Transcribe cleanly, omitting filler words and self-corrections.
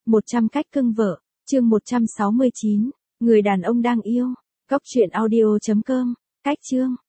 100 cách cưng vợ, chương 169, người đàn ông đang yêu. Góc truyện audio.com, cách chương.